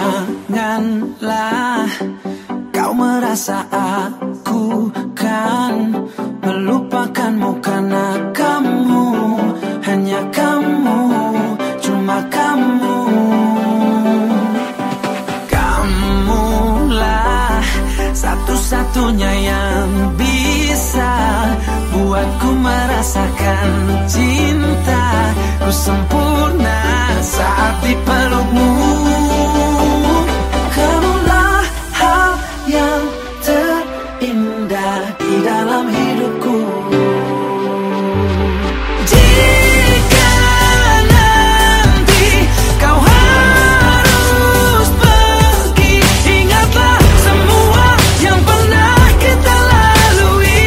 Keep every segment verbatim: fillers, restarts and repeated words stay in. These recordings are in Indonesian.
Janganlah kau merasa aku kan melupakanmu, karena kamu, hanya kamu, cuma kamu. Kamulah satu-satunya yang bisa buatku merasakan cinta. Ku sempurna saat dipelukmu. Kamulah hal yang terindah di dalam hidupku. Jika nanti kau harus pergi, ingatlah semua yang pernah kita lalui.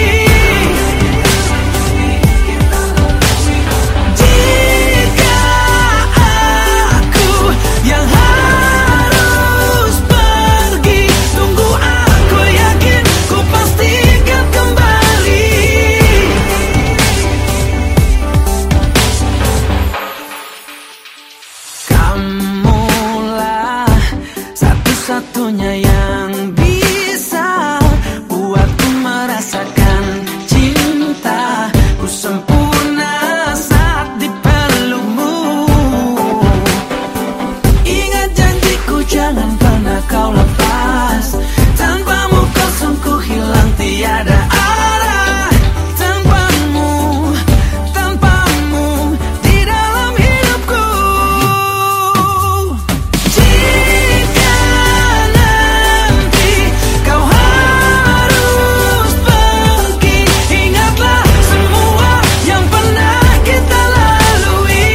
Jika aku yang harus pergi, tunggu, aku yakin ku pasti akan kembali. Kamulah satu-satunya yang bisa buatku merasakan cinta. Ku sempurna saat dipelukmu. Ingat janjiku, jangan pernah kau lepas. Tanpamu kosongku hilang, tiada arah. Tanpamu, tanpamu di dalam hidupku. Jika nanti kau harus pergi, ingatlah semua yang pernah kita lalui.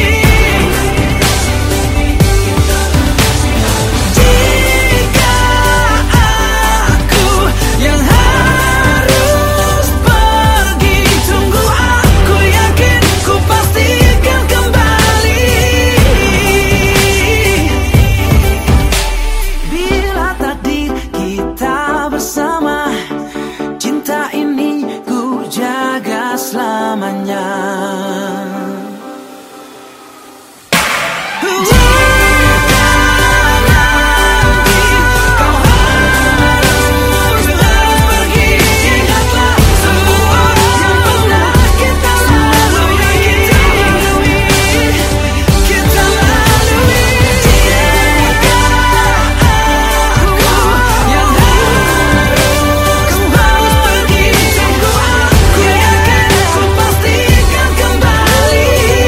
Jika aku yang harus pergi, tunggu, aku yakin ku pasti akan kembali. Bila takdir kita bersama, cinta ini ku jaga selamanya. Jika nanti kau harus pergi, ingatlah semua yang pernah kita lalui. Kita lalui. Jika aku yang harus pergi, tunggu, aku yakin ku pasti akan kembali.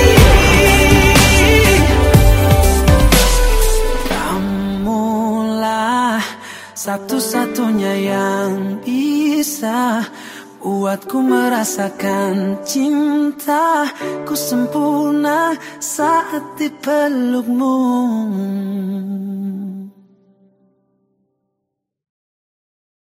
Kamulah satu-satunya yang bisa buatku merasakan cinta. Ku sempurna saat dipelukmu.